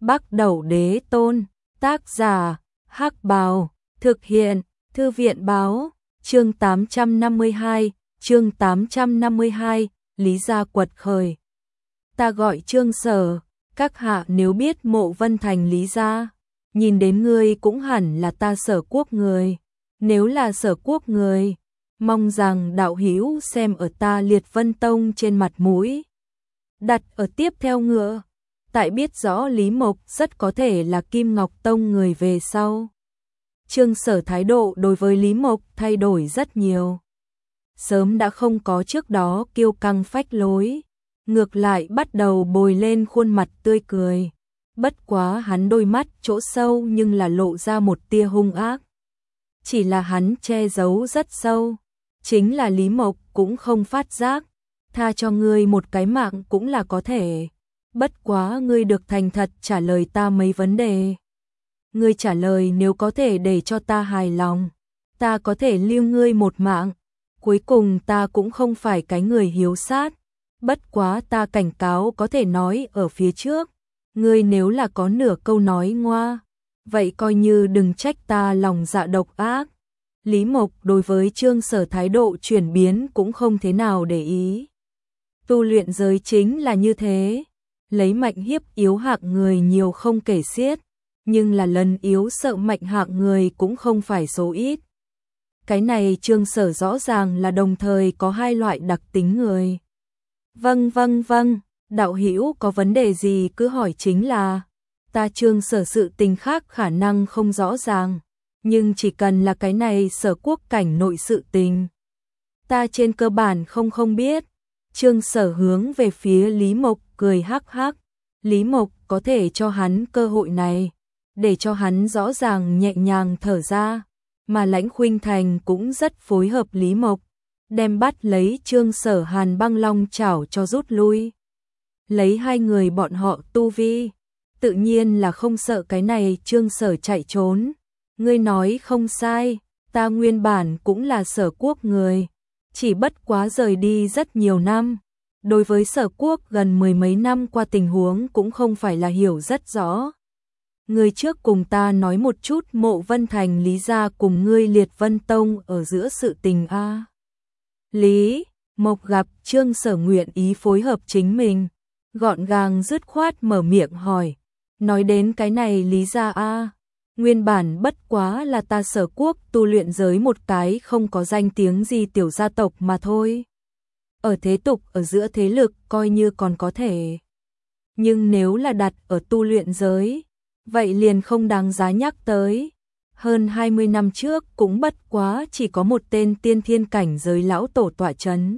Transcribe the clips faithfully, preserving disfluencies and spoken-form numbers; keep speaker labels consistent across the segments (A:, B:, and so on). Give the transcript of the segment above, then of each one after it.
A: Bắc Đẩu Đế Tôn, tác giả, Hắc Bào, thực hiện, Thư viện báo, chương tám trăm năm mươi hai, chương tám trăm năm mươi hai, Lý gia quật khởi. Ta gọi Trương Sở, các hạ nếu biết Mộ Vân Thành Lý gia, nhìn đến ngươi cũng hẳn là ta Sở Quốc người. Nếu là Sở Quốc người, mong rằng đạo hữu xem ở ta Liệt Vân Tông trên mặt mũi. Đặt ở tiếp theo ngựa, tại biết rõ Lý Mộc rất có thể là Kim Ngọc Tông người về sau. Trương Sở thái độ đối với Lý Mộc thay đổi rất nhiều. Sớm đã không có trước đó kiêu căng phách lối, ngược lại bắt đầu bồi lên khuôn mặt tươi cười. Bất quá hắn đôi mắt chỗ sâu nhưng là lộ ra một tia hung ác. Chỉ là hắn che giấu rất sâu, chính là Lý Mộc cũng không phát giác. Tha cho ngươi một cái mạng cũng là có thể. Bất quá ngươi được thành thật trả lời ta mấy vấn đề. Ngươi trả lời nếu có thể để cho ta hài lòng, ta có thể lưu ngươi một mạng. Cuối cùng ta cũng không phải cái người hiếu sát. Bất quá ta cảnh cáo có thể nói ở phía trước. Ngươi nếu là có nửa câu nói ngoa, vậy coi như đừng trách ta lòng dạ độc ác. Lý Mộc đối với Trương Sở thái độ chuyển biến cũng không thế nào để ý. Tu luyện giới chính là như thế, lấy mạnh hiếp yếu hạng người nhiều không kể xiết, nhưng là lần yếu sợ mạnh hạng người cũng không phải số ít. Cái này Trương Sở rõ ràng là đồng thời có hai loại đặc tính người. Vâng vâng vâng, đạo hữu có vấn đề gì cứ hỏi chính là. Ta Trương Sở sự tình khác khả năng không rõ ràng, nhưng chỉ cần là cái này Sở Quốc cảnh nội sự tình, ta trên cơ bản không không biết. Trương Sở hướng về phía Lý Mộc cười hắc hắc. Lý Mộc có thể cho hắn cơ hội này, để cho hắn rõ ràng nhẹ nhàng thở ra, mà Lãnh Khuynh Thành cũng rất phối hợp Lý Mộc, đem bắt lấy Trương Sở Hàn Băng Long chảo cho rút lui. Lấy hai người bọn họ tu vi, tự nhiên là không sợ cái này Trương Sở chạy trốn. Ngươi nói không sai, ta nguyên bản cũng là Sở Quốc người, chỉ bất quá rời đi rất nhiều năm. Đối với Sở Quốc gần mười mấy năm qua tình huống cũng không phải là hiểu rất rõ. Ngươi trước cùng ta nói một chút Mộ Vân Thành Lý gia cùng ngươi Liệt Vân Tông ở giữa sự tình a. Lý Mộc gặp Trương Sở nguyện ý phối hợp chính mình, gọn gàng dứt khoát mở miệng hỏi. Nói đến cái này Lý gia a, nguyên bản bất quá là ta Sở Quốc tu luyện giới một cái không có danh tiếng gì tiểu gia tộc mà thôi. Ở thế tục ở giữa thế lực coi như còn có thể. Nhưng nếu là đặt ở tu luyện giới, vậy liền không đáng giá nhắc tới. Hơn hai mươi năm trước cũng bất quá chỉ có một tên tiên thiên cảnh giới lão tổ tọa chấn.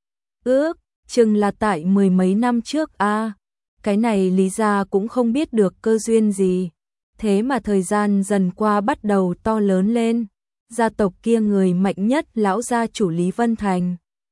A: Ước, chừng là tại mười mấy năm trước a, à, cái này Lý gia cũng không biết được cơ duyên gì. Thế mà thời gian dần qua bắt đầu to lớn lên. Gia tộc kia người mạnh nhất lão gia chủ Lý Vân Thành.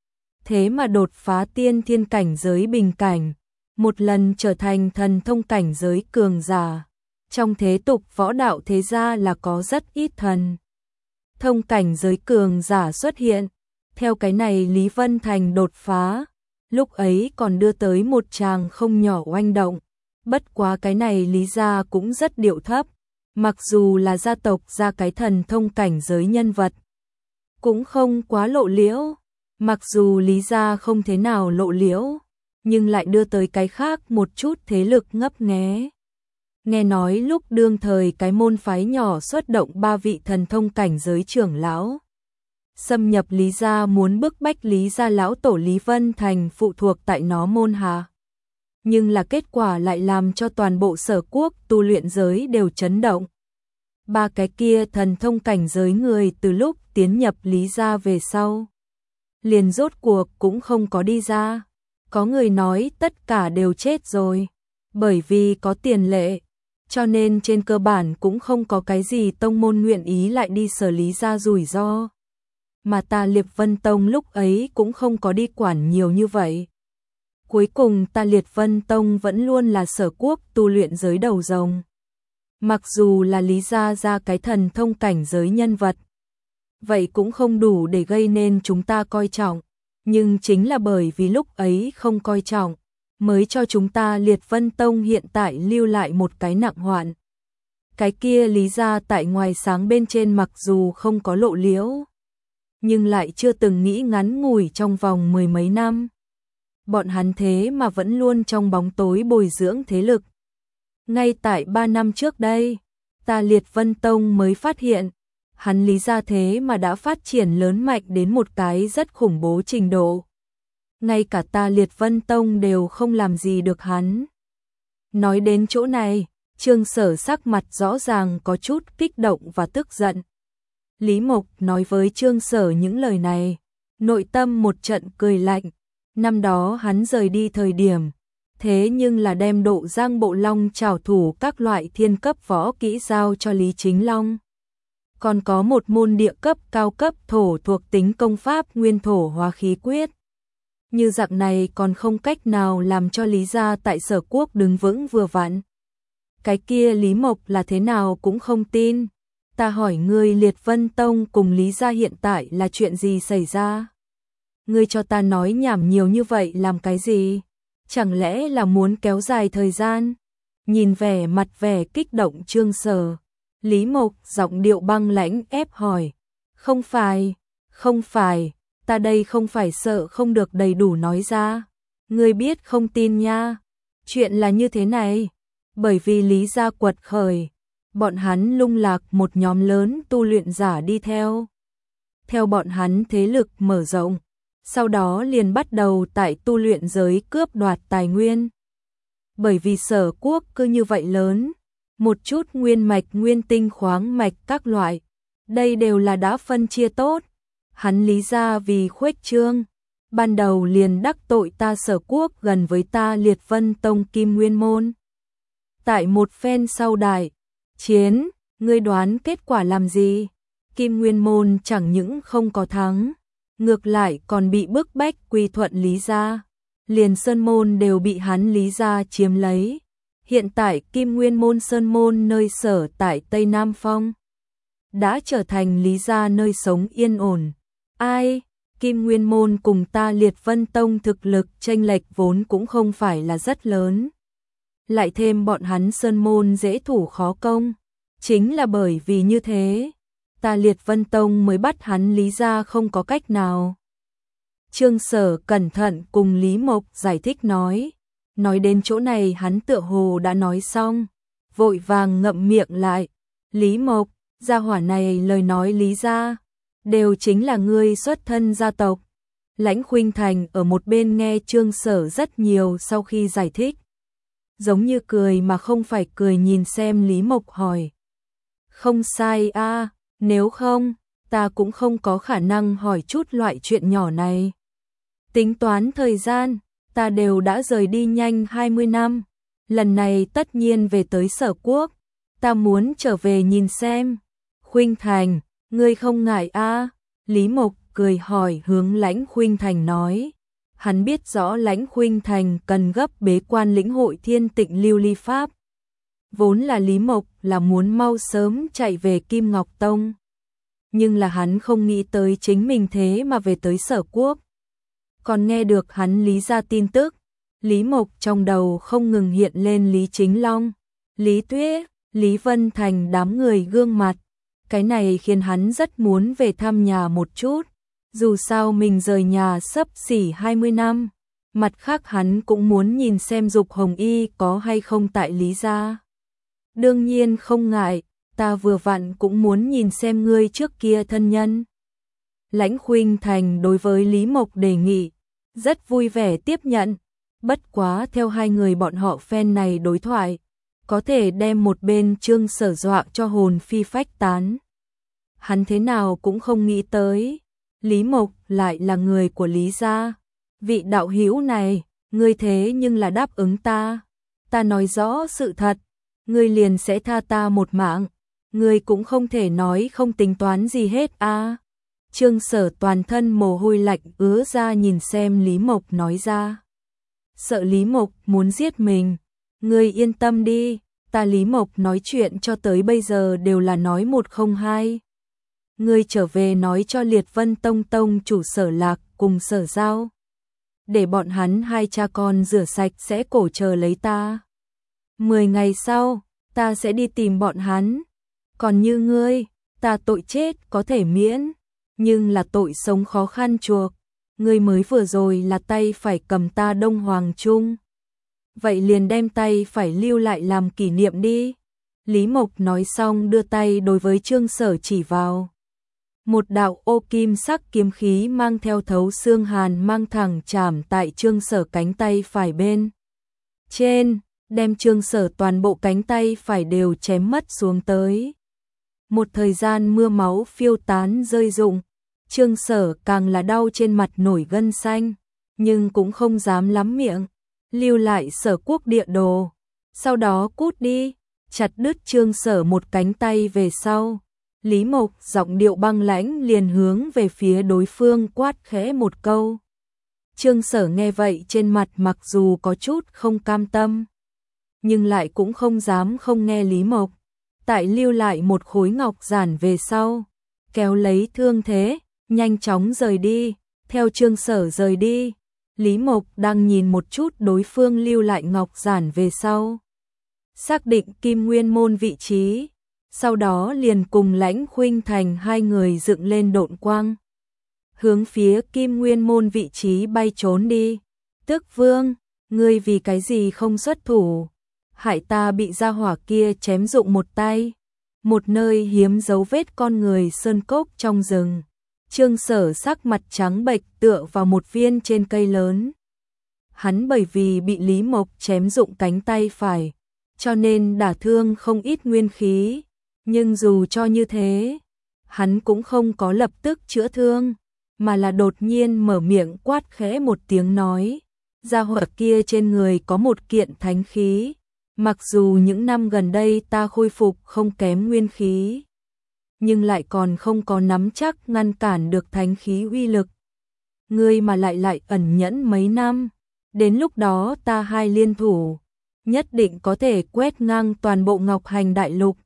A: Thế mà đột phá tiên thiên cảnh giới bình cảnh, một lần trở thành thần thông cảnh giới cường giả. Trong thế tục võ đạo thế gia là có rất ít thần thông cảnh giới cường giả xuất hiện. Theo cái này Lý Vân Thành đột phá, lúc ấy còn đưa tới một tràng không nhỏ oanh động. Bất quá cái này Lý gia cũng rất điệu thấp, mặc dù là gia tộc ra cái thần thông cảnh giới nhân vật, cũng không quá lộ liễu. Mặc dù Lý gia không thế nào lộ liễu, nhưng lại đưa tới cái khác một chút thế lực ngấp nghé. Nghe nói lúc đương thời cái môn phái nhỏ xuất động ba vị thần thông cảnh giới trưởng lão, xâm nhập Lý gia muốn bức bách Lý gia lão tổ Lý Vân Thành phụ thuộc tại nó môn hạ. Nhưng là kết quả lại làm cho toàn bộ Sở Quốc tu luyện giới đều chấn động. Ba cái kia thần thông cảnh giới người từ lúc tiến nhập Lý gia về sau, liền rốt cuộc cũng không có đi ra. Có người nói tất cả đều chết rồi, bởi vì có tiền lệ, cho nên trên cơ bản cũng không có cái gì tông môn nguyện ý lại đi xử lý ra rủi ro. Mà ta Liệt Vân Tông lúc ấy cũng không có đi quản nhiều như vậy. Cuối cùng ta Liệt Vân Tông vẫn luôn là Sở Quốc tu luyện giới đầu rồng. Mặc dù là Lý gia ra cái thần thông cảnh giới nhân vật, vậy cũng không đủ để gây nên chúng ta coi trọng. Nhưng chính là bởi vì lúc ấy không coi trọng, mới cho chúng ta Liệt Vân Tông hiện tại lưu lại một cái nặng hoạn. Cái kia Lý gia tại ngoài sáng bên trên mặc dù không có lộ liễu, nhưng lại chưa từng nghĩ ngắn ngủi trong vòng mười mấy năm. Bọn hắn thế mà vẫn luôn trong bóng tối bồi dưỡng thế lực. Ngay tại ba năm trước đây, ta Liệt Vân Tông mới phát hiện, hắn Lý gia thế mà đã phát triển lớn mạnh đến một cái rất khủng bố trình độ. Ngay cả ta Liệt Vân Tông đều không làm gì được hắn. Nói đến chỗ này, Trương Sở sắc mặt rõ ràng có chút kích động và tức giận. Lý Mộc nói với Trương Sở những lời này, nội tâm một trận cười lạnh. Năm đó hắn rời đi thời điểm, thế nhưng là đem Độ Giang Bộ Long trảo thủ các loại thiên cấp võ kỹ giao cho Lý Chính Long. Còn có một môn địa cấp cao cấp thổ thuộc tính công pháp nguyên thổ hóa khí quyết. Như dạng này còn không cách nào làm cho Lý gia tại Sở Quốc đứng vững vừa vặn. Cái kia Lý Mộc là thế nào cũng không tin. Ta hỏi ngươi Liệt Vân Tông cùng Lý gia hiện tại là chuyện gì xảy ra? Ngươi cho ta nói nhảm nhiều như vậy làm cái gì? Chẳng lẽ là muốn kéo dài thời gian? Nhìn vẻ mặt vẻ kích động Trương Sở, Lý Mộc giọng điệu băng lãnh ép hỏi. Không phải, không phải, ta đây không phải sợ không được đầy đủ nói ra. Ngươi biết không tin nha. Chuyện là như thế này, bởi vì Lý gia quật khởi, bọn hắn lung lạc một nhóm lớn tu luyện giả đi theo. Theo bọn hắn thế lực mở rộng, sau đó liền bắt đầu tại tu luyện giới cướp đoạt tài nguyên. Bởi vì Sở Quốc cứ như vậy lớn, một chút nguyên mạch nguyên tinh khoáng mạch các loại, đây đều là đã phân chia tốt. Hắn Lý gia vì khuếch trương, ban đầu liền đắc tội ta Sở Quốc gần với ta Liệt Vân Tông Kim Nguyên Môn. Tại một phen sau đại chiến, ngươi đoán kết quả làm gì? Kim Nguyên Môn chẳng những không có thắng, ngược lại còn bị bức bách quy thuận Lý gia. Liền Sơn Môn đều bị hắn Lý gia chiếm lấy. Hiện tại Kim Nguyên Môn Sơn Môn nơi sở tại Tây Nam Phong đã trở thành Lý gia nơi sống yên ổn. Ai? Kim Nguyên Môn cùng ta Liệt Vân Tông thực lực chênh lệch vốn cũng không phải là rất lớn. Lại thêm bọn hắn Sơn Môn dễ thủ khó công. Chính là bởi vì như thế, ta Liệt Vân Tông mới bắt hắn Lý gia không có cách nào. Trương Sở cẩn thận cùng Lý Mộc giải thích nói. Nói đến chỗ này hắn tựa hồ đã nói xong, vội vàng ngậm miệng lại. Lý Mộc, gia hỏa này lời nói Lý gia, đều chính là ngươi xuất thân gia tộc. Lãnh Khuynh Thành ở một bên nghe Trương Sở rất nhiều sau khi giải thích. Giống như cười mà không phải cười nhìn xem Lý Mộc hỏi. Không sai a, à, nếu không, ta cũng không có khả năng hỏi chút loại chuyện nhỏ này. Tính toán thời gian, ta đều đã rời đi nhanh hai mươi năm. Lần này tất nhiên về tới Sở Quốc, ta muốn trở về nhìn xem. Khuynh Thành, ngươi không ngại a? À? Lý Mộc cười hỏi hướng Lãnh Khuynh Thành nói. Hắn biết rõ Lãnh Khuynh Thành cần gấp bế quan lĩnh hội Thiên Tịnh Lưu Ly Pháp. Vốn là Lý Mộc là muốn mau sớm chạy về Kim Ngọc Tông. Nhưng là hắn không nghĩ tới chính mình thế mà về tới Sở Quốc. Còn nghe được hắn Lý gia tin tức, Lý Mộc trong đầu không ngừng hiện lên Lý Chính Long, Lý Tuyết, Lý Vân Thành đám người gương mặt. Cái này khiến hắn rất muốn về thăm nhà một chút. Dù sao mình rời nhà sắp xỉ hai mươi năm, mặt khác hắn cũng muốn nhìn xem Dục Hồng Y có hay không tại Lý gia. Đương nhiên không ngại, ta vừa vặn cũng muốn nhìn xem ngươi trước kia thân nhân. Lãnh Khuynh Thành đối với Lý Mộc đề nghị, rất vui vẻ tiếp nhận. Bất quá theo hai người bọn họ phen này đối thoại, có thể đem một bên Trương Sở dọa cho hồn phi phách tán. Hắn thế nào cũng không nghĩ tới, Lý Mộc lại là người của Lý gia. Vị đạo hữu này, ngươi thế nhưng là đáp ứng ta. Ta nói rõ sự thật, ngươi liền sẽ tha ta một mạng. Ngươi cũng không thể nói không tính toán gì hết a. À. Trương Sở toàn thân mồ hôi lạnh ứa ra nhìn xem Lý Mộc nói ra. Sợ Lý Mộc muốn giết mình. Ngươi yên tâm đi, ta Lý Mộc nói chuyện cho tới bây giờ đều là nói một không hai. Ngươi trở về nói cho Liệt Vân Tông Tông chủ Sở Lạc cùng Sở Giao. để bọn hắn hai cha con rửa sạch sẽ cổ chờ lấy ta. Mười ngày sau, ta sẽ đi tìm bọn hắn. Còn như ngươi, ta tội chết có thể miễn, nhưng là tội sống khó khăn chuộc. Ngươi mới vừa rồi là tay phải cầm ta Đông Hoàng Trung. Vậy liền đem tay phải lưu lại làm kỷ niệm đi. Lý Mộc nói xong đưa tay đối với Trương Sở chỉ vào. Một đạo ô kim sắc kiếm khí mang theo thấu xương hàn mang thẳng chạm tại Trương Sở cánh tay phải bên trên, đem Trương Sở toàn bộ cánh tay phải đều chém mất xuống tới. Một thời gian mưa máu phiêu tán rơi rụng, Trương Sở càng là đau trên mặt nổi gân xanh, nhưng cũng không dám lắm miệng, lưu lại Sở Quốc địa đồ, sau đó cút đi, chặt đứt Trương Sở một cánh tay về sau. Lý Mộc giọng điệu băng lãnh liền hướng về phía đối phương quát khẽ một câu. Trương Sở nghe vậy trên mặt mặc dù có chút không cam tâm, nhưng lại cũng không dám không nghe Lý Mộc. Tại lưu lại một khối ngọc giản về sau, kéo lấy thương thế, nhanh chóng rời đi, theo Trương Sở rời đi. Lý Mộc đang nhìn một chút đối phương lưu lại ngọc giản về sau, xác định Kim Nguyên Môn vị trí, sau đó liền cùng Lãnh Khuynh Thành hai người dựng lên độn quang, hướng phía Kim Nguyên Môn vị trí bay trốn đi. Tước Vương, ngươi vì cái gì không xuất thủ? Hại ta bị gia hỏa kia chém rụng một tay. Một nơi hiếm dấu vết con người sơn cốc trong rừng. Trương Sở sắc mặt trắng bệch tựa vào một viên trên cây lớn. Hắn bởi vì bị Lý Mộc chém rụng cánh tay phải, cho nên đả thương không ít nguyên khí. Nhưng dù cho như thế, hắn cũng không có lập tức chữa thương, mà là đột nhiên mở miệng quát khẽ một tiếng nói. Gia hỏa kia trên người có một kiện thánh khí. Mặc dù những năm gần đây ta khôi phục không kém nguyên khí, nhưng lại còn không có nắm chắc ngăn cản được thánh khí uy lực. Ngươi mà lại lại ẩn nhẫn mấy năm, đến lúc đó ta hai liên thủ, nhất định có thể quét ngang toàn bộ Ngọc Hành Đại Lục.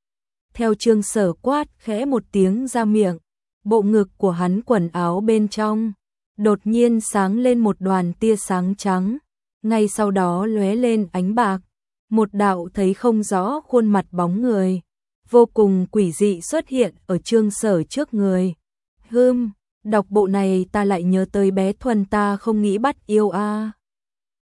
A: Theo Trương Sở quát khẽ một tiếng ra miệng, bộ ngực của hắn quần áo bên trong đột nhiên sáng lên một đoàn tia sáng trắng, ngay sau đó lóe lên ánh bạc. Một đạo thấy không rõ khuôn mặt bóng người, vô cùng quỷ dị xuất hiện ở Trương Sở trước người. Hừm, đọc bộ này ta lại nhớ tới bé Thuần ta không nghĩ bắt yêu a. À.